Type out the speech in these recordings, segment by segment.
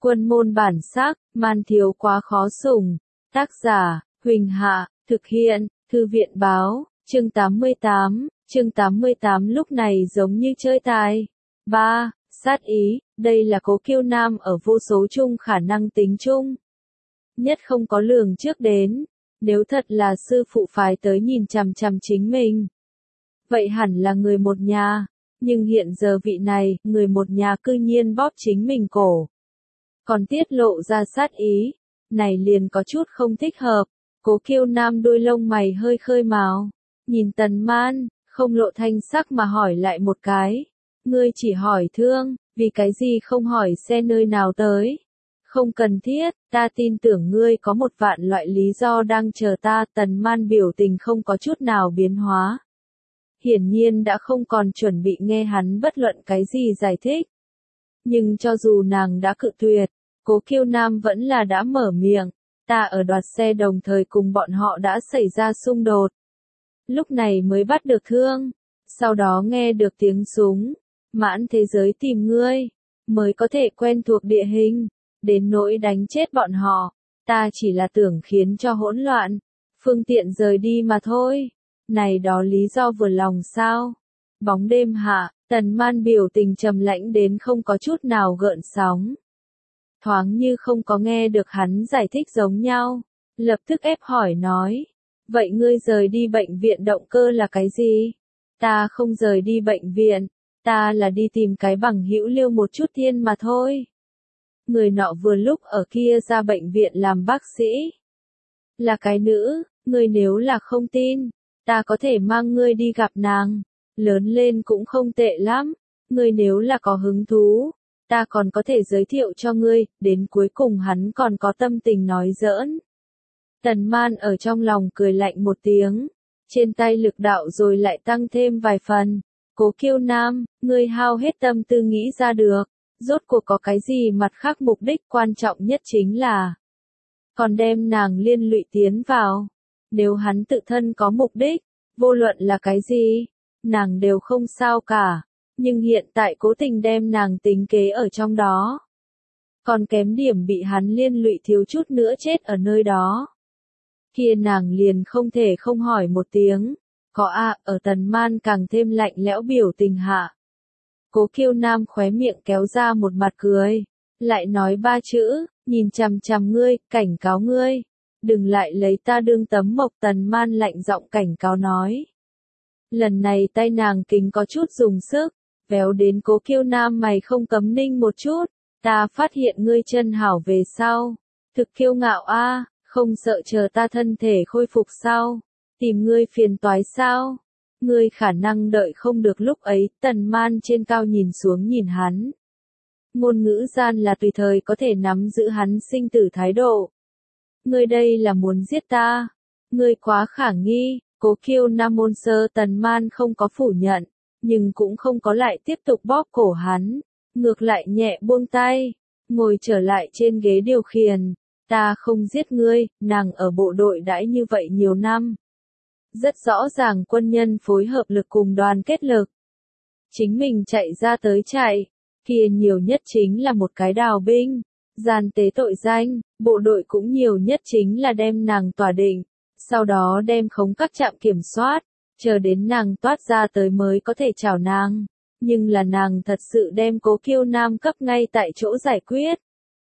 Quân môn bản sắc, man thiếu quá khó sủng. Tác giả, Huỳnh Hạ, thực hiện, Thư viện báo, chương 88 lúc này giống như chơi tài. 3. Sát ý, đây là Cố Kiêu Nam ở vô số chung khả năng tính chung. Nhất không có lường trước đến, nếu thật là sư phụ phái tới nhìn chằm chằm chính mình. Vậy hẳn là người một nhà, nhưng hiện giờ vị này, người một nhà cư nhiên bóp chính mình cổ. Còn tiết lộ ra sát ý, này liền có chút không thích hợp. Cố Kiêu Nam đôi lông mày hơi khơi mào, nhìn Tần Man, không lộ thanh sắc mà hỏi lại một cái. Ngươi chỉ hỏi thương, vì cái gì không hỏi xe nơi nào tới? Không cần thiết, ta tin tưởng ngươi có một vạn loại lý do đang chờ ta. Tần Man biểu tình không có chút nào biến hóa. Hiển nhiên đã không còn chuẩn bị nghe hắn bất luận cái gì giải thích. Nhưng cho dù nàng đã cự tuyệt, Cố Kiêu Nam vẫn là đã mở miệng. Ta ở đoạt xe đồng thời cùng bọn họ đã xảy ra xung đột. Lúc này mới bắt được thương. Sau đó nghe được tiếng súng. Mãn thế giới tìm ngươi. Mới có thể quen thuộc địa hình. Đến nỗi đánh chết bọn họ. Ta chỉ là tưởng khiến cho hỗn loạn. Phương tiện rời đi mà thôi. Này đó lý do vừa lòng sao? Bóng đêm hạ, Tần Man biểu tình trầm lãnh đến không có chút nào gợn sóng. Thoáng như không có nghe được hắn giải thích giống nhau. Lập tức ép hỏi nói. Vậy ngươi rời đi bệnh viện động cơ là cái gì? Ta không rời đi bệnh viện. Ta là đi tìm cái bằng hữu Liêu một chút thiên mà thôi. Người nọ vừa lúc ở kia ra bệnh viện làm bác sĩ. Là cái nữ, ngươi nếu là không tin, ta có thể mang ngươi đi gặp nàng. Lớn lên cũng không tệ lắm. Ngươi nếu là có hứng thú, ta còn có thể giới thiệu cho ngươi. Đến cuối cùng hắn còn có tâm tình nói giỡn. Tần Man ở trong lòng cười lạnh một tiếng. Trên tay lực đạo rồi lại tăng thêm vài phần. Cố Kiêu Nam, ngươi hao hết tâm tư nghĩ ra được. Rốt cuộc có cái gì mặt khác mục đích quan trọng nhất chính là còn đem nàng liên lụy tiến vào. Nếu hắn tự thân có mục đích, vô luận là cái gì, nàng đều không sao cả. Nhưng hiện tại cố tình đem nàng tính kế ở trong đó. Còn kém điểm bị hắn liên lụy thiếu chút nữa chết ở nơi đó. Kia nàng liền không thể không hỏi một tiếng. Có ở Tần Man càng thêm lạnh lẽo biểu tình hạ. Cố Kiêu Nam khóe miệng kéo ra một mặt cười. Lại nói 3 chữ, nhìn chằm chằm ngươi, cảnh cáo ngươi. Đừng lại lấy ta đương tấm mộc. Tần Man lạnh giọng cảnh cáo nói. Lần này tay nàng kính có chút dùng sức. Véo đến Cố Kiêu Nam mày không cấm ninh một chút. Ta phát hiện ngươi chân hảo về sau. Thực kiêu ngạo không sợ chờ ta thân thể khôi phục sao? Tìm ngươi phiền toái sao? Ngươi khả năng đợi không được lúc ấy. Tần Man trên cao nhìn xuống nhìn hắn. Ngôn ngữ gian là tùy thời có thể nắm giữ hắn sinh tử thái độ. Ngươi đây là muốn giết ta? Ngươi quá khả nghi. Cố Kiêu Nam môn sơ. Tần Man không có phủ nhận, nhưng cũng không có lại tiếp tục bóp cổ hắn. Ngược lại nhẹ buông tay, ngồi trở lại trên ghế điều khiển. Ta không giết ngươi. Nàng ở bộ đội đãi như vậy nhiều năm. Rất rõ ràng quân nhân phối hợp lực cùng đoàn kết lực. Chính mình chạy ra tới chạy, kia nhiều nhất chính là một cái đào binh, gian tế tội danh. Bộ đội cũng nhiều nhất chính là đem nàng tòa định, sau đó đem khống các trạm kiểm soát, chờ đến nàng toát ra tới mới có thể chào nàng. Nhưng là nàng thật sự đem Cố Kiêu Nam cấp ngay tại chỗ giải quyết.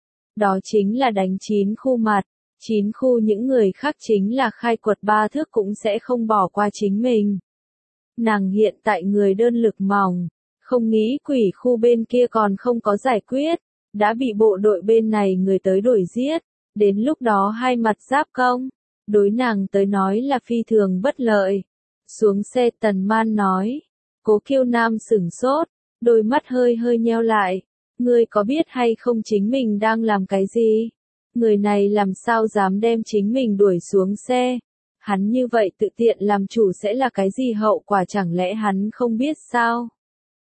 Đó chính là đánh 9 khu mặt. 9 khu những người khác chính là khai quật 3 thước cũng sẽ không bỏ qua chính mình. Nàng hiện tại người đơn lực mỏng, không nghĩ quỷ khu bên kia còn không có giải quyết, đã bị bộ đội bên này người tới đuổi giết, đến lúc đó hai mặt giáp công, đối nàng tới nói là phi thường bất lợi. Xuống xe Tần Man nói, Cố Kiêu Nam sửng sốt, đôi mắt hơi hơi nheo lại, ngươi có biết hay không chính mình đang làm cái gì? Người này làm sao dám đem chính mình đuổi xuống xe? Hắn như vậy tự tiện làm chủ sẽ là cái gì hậu quả, chẳng lẽ hắn không biết sao?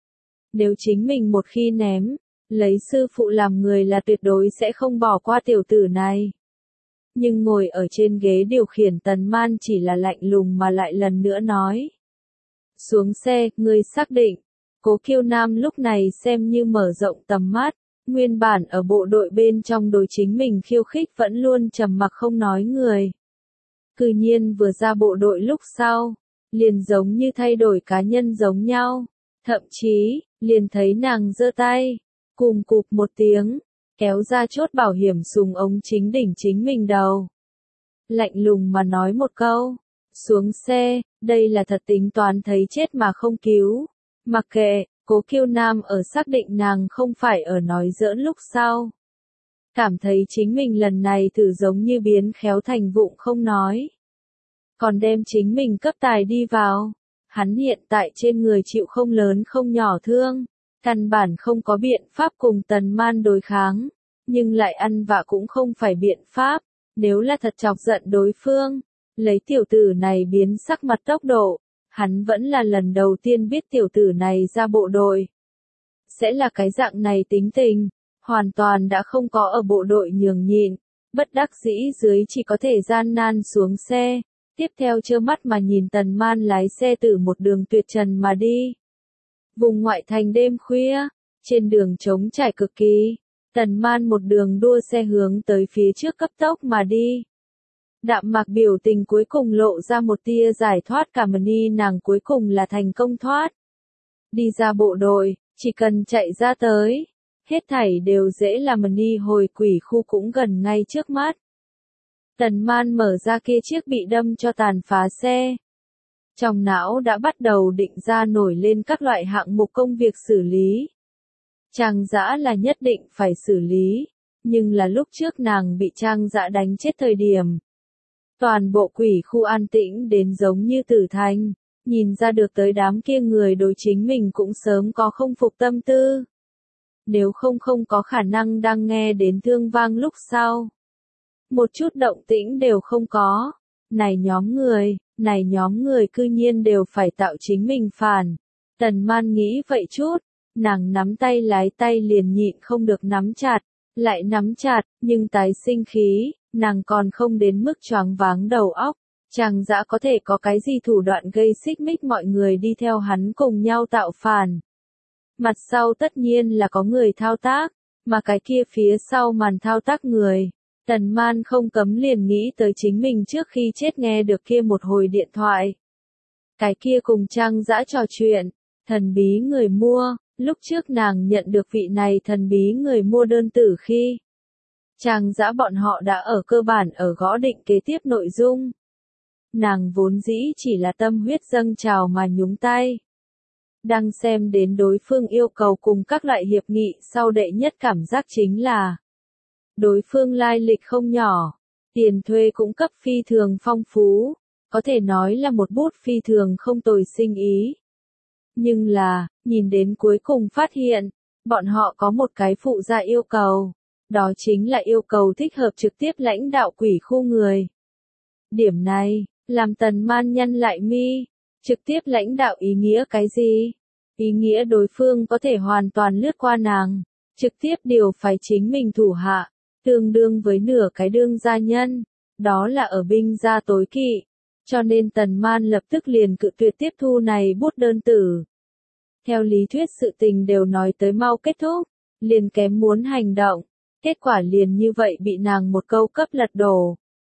Nếu chính mình một khi ném, lấy sư phụ làm người là tuyệt đối sẽ không bỏ qua tiểu tử này. Nhưng ngồi ở trên ghế điều khiển Tần Man chỉ là lạnh lùng mà lại lần nữa nói. Xuống xe, ngươi xác định. Cố Kiêu Nam lúc này xem như mở rộng tầm mắt. Nguyên bản ở bộ đội bên trong đối chính mình khiêu khích vẫn luôn trầm mặc không nói người. Cư nhiên vừa ra bộ đội lúc sau, liền giống như thay đổi cá nhân giống nhau. Thậm chí, liền thấy nàng giơ tay, cùm cụp một tiếng, kéo ra chốt bảo hiểm súng ống chính đỉnh chính mình đầu. Lạnh lùng mà nói một câu, xuống xe, đây là thật tính toán thấy chết mà không cứu. Mặc kệ, Cố Kiêu Nam ở xác định nàng không phải ở nói giỡn lúc sau. Cảm thấy chính mình lần này thử giống như biến khéo thành vụng không nói. Còn đem chính mình cấp tài đi vào. Hắn hiện tại trên người chịu không lớn không nhỏ thương. Căn bản không có biện pháp cùng Tần Man đối kháng. Nhưng lại ăn vạ cũng không phải biện pháp. Nếu là thật chọc giận đối phương, lấy tiểu tử này biến sắc mặt tốc độ, hắn vẫn là lần đầu tiên biết tiểu tử này ra bộ đội. Sẽ là cái dạng này tính tình, hoàn toàn đã không có ở bộ đội nhường nhịn, bất đắc dĩ dưới chỉ có thể gian nan xuống xe, tiếp theo trơ mắt mà nhìn Tần Man lái xe từ một đường tuyệt trần mà đi. Vùng ngoại thành đêm khuya, trên đường trống trải cực kỳ. Tần Man một đường đua xe hướng tới phía trước cấp tốc mà đi. Đạm Mạc biểu tình cuối cùng lộ ra một tia giải thoát, cảm ơn nàng cuối cùng là thành công thoát. Đi ra bộ đội, chỉ cần chạy ra tới, hết thảy đều dễ làm, hồi quỷ khu cũng gần ngay trước mắt. Tần Man mở ra kia chiếc bị đâm cho tàn phá xe. Trong não đã bắt đầu định ra nổi lên các loại hạng mục công việc xử lý. Trang Dã là nhất định phải xử lý, nhưng là lúc trước nàng bị Trang Dã đánh chết thời điểm. Toàn bộ quỷ khu an tĩnh đến giống như tử thành, nhìn ra được tới đám kia người đối chính mình cũng sớm có không phục tâm tư. Nếu không có khả năng đang nghe đến thương vang lúc sau. Một chút động tĩnh đều không có. Này nhóm người cư nhiên đều phải tạo chính mình phản. Tần Man nghĩ vậy chút. Nàng nắm tay lái tay liền nhịn không được nắm chặt, lại nắm chặt, nhưng tái sinh khí, nàng còn không đến mức choáng váng đầu óc. Trang Dã có thể có cái gì thủ đoạn gây xích mích mọi người đi theo hắn cùng nhau tạo phản. Mặt sau tất nhiên là có người thao tác, mà cái kia phía sau màn thao tác người. Tần Man không cấm liền nghĩ tới chính mình trước khi chết nghe được kia một hồi điện thoại. Cái kia cùng Trang Dã trò chuyện, thần bí người mua. Lúc trước nàng nhận được vị này thần bí người mua đơn tử khi Trang Dã bọn họ đã ở cơ bản ở gõ định kế tiếp nội dung. Nàng vốn dĩ chỉ là tâm huyết dâng trào mà nhúng tay. Đang xem đến đối phương yêu cầu cùng các loại hiệp nghị sau đệ nhất cảm giác chính là đối phương lai lịch không nhỏ, tiền thuê cũng cấp phi thường phong phú, có thể nói là một bút phi thường không tồi sinh ý. Nhưng là, nhìn đến cuối cùng phát hiện, bọn họ có một cái phụ gia yêu cầu. Đó chính là yêu cầu thích hợp trực tiếp lãnh đạo quỷ khu người. Điểm này, làm Tần Man nhăn lại mi. Trực tiếp lãnh đạo ý nghĩa cái gì? Ý nghĩa đối phương có thể hoàn toàn lướt qua nàng. Trực tiếp điều phải chính mình thủ hạ. Tương đương với nửa cái đương gia nhân. Đó là ở binh gia tối kỵ. Cho nên Tần Man lập tức liền cự tuyệt tiếp thu này bút đơn tử. Theo lý thuyết sự tình đều nói tới mau kết thúc, liền kém muốn hành động, kết quả liền như vậy bị nàng một câu cấp lật đổ.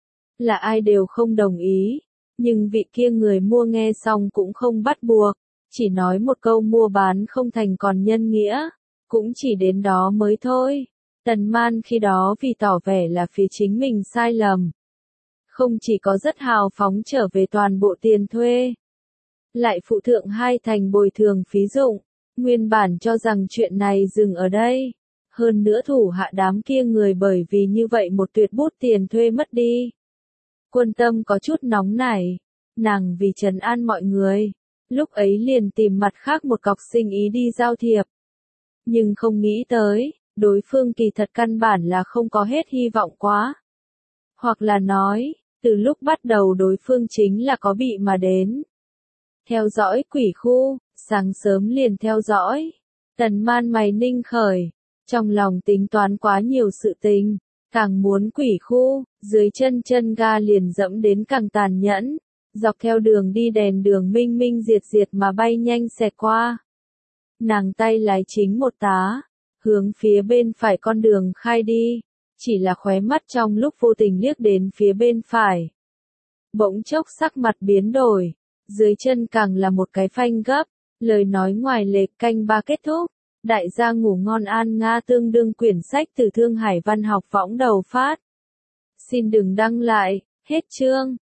Là ai đều không đồng ý, nhưng vị kia người mua nghe xong cũng không bắt buộc, chỉ nói một câu mua bán không thành còn nhân nghĩa, cũng chỉ đến đó mới thôi. Tần Man khi đó vì tỏ vẻ là phía chính mình sai lầm. Không chỉ có rất hào phóng trở về toàn bộ tiền thuê, lại phụ thượng 2 thành bồi thường phí dụng, nguyên bản cho rằng chuyện này dừng ở đây. Hơn nữa thủ hạ đám kia người bởi vì như vậy một tuyệt bút tiền thuê mất đi. Quân Tâm có chút nóng nảy, nàng vì trấn an mọi người, lúc ấy liền tìm mặt khác một cọc sinh ý đi giao thiệp. Nhưng không nghĩ tới, đối phương kỳ thật căn bản là không có hết hy vọng quá. Hoặc là nói, từ lúc bắt đầu đối phương chính là có bị mà đến. Theo dõi quỷ khu, sáng sớm liền theo dõi. Tần Man mày ninh khởi, trong lòng tính toán quá nhiều sự tình, càng muốn quỷ khu, dưới chân ga liền dẫm đến càng tàn nhẫn, dọc theo đường đi đèn đường minh minh diệt diệt mà bay nhanh xẹt qua. Nàng tay lái chính một tá, hướng phía bên phải con đường khai đi, chỉ là khóe mắt trong lúc vô tình liếc đến phía bên phải. Bỗng chốc sắc mặt biến đổi, dưới chân càng là một cái phanh gấp, lời nói ngoài lệch. Canh ba kết thúc, đại gia ngủ ngon an nga. Tương đương quyển sách từ Thương Hải Văn học võng đầu phát. Xin đừng đăng lại, hết chương.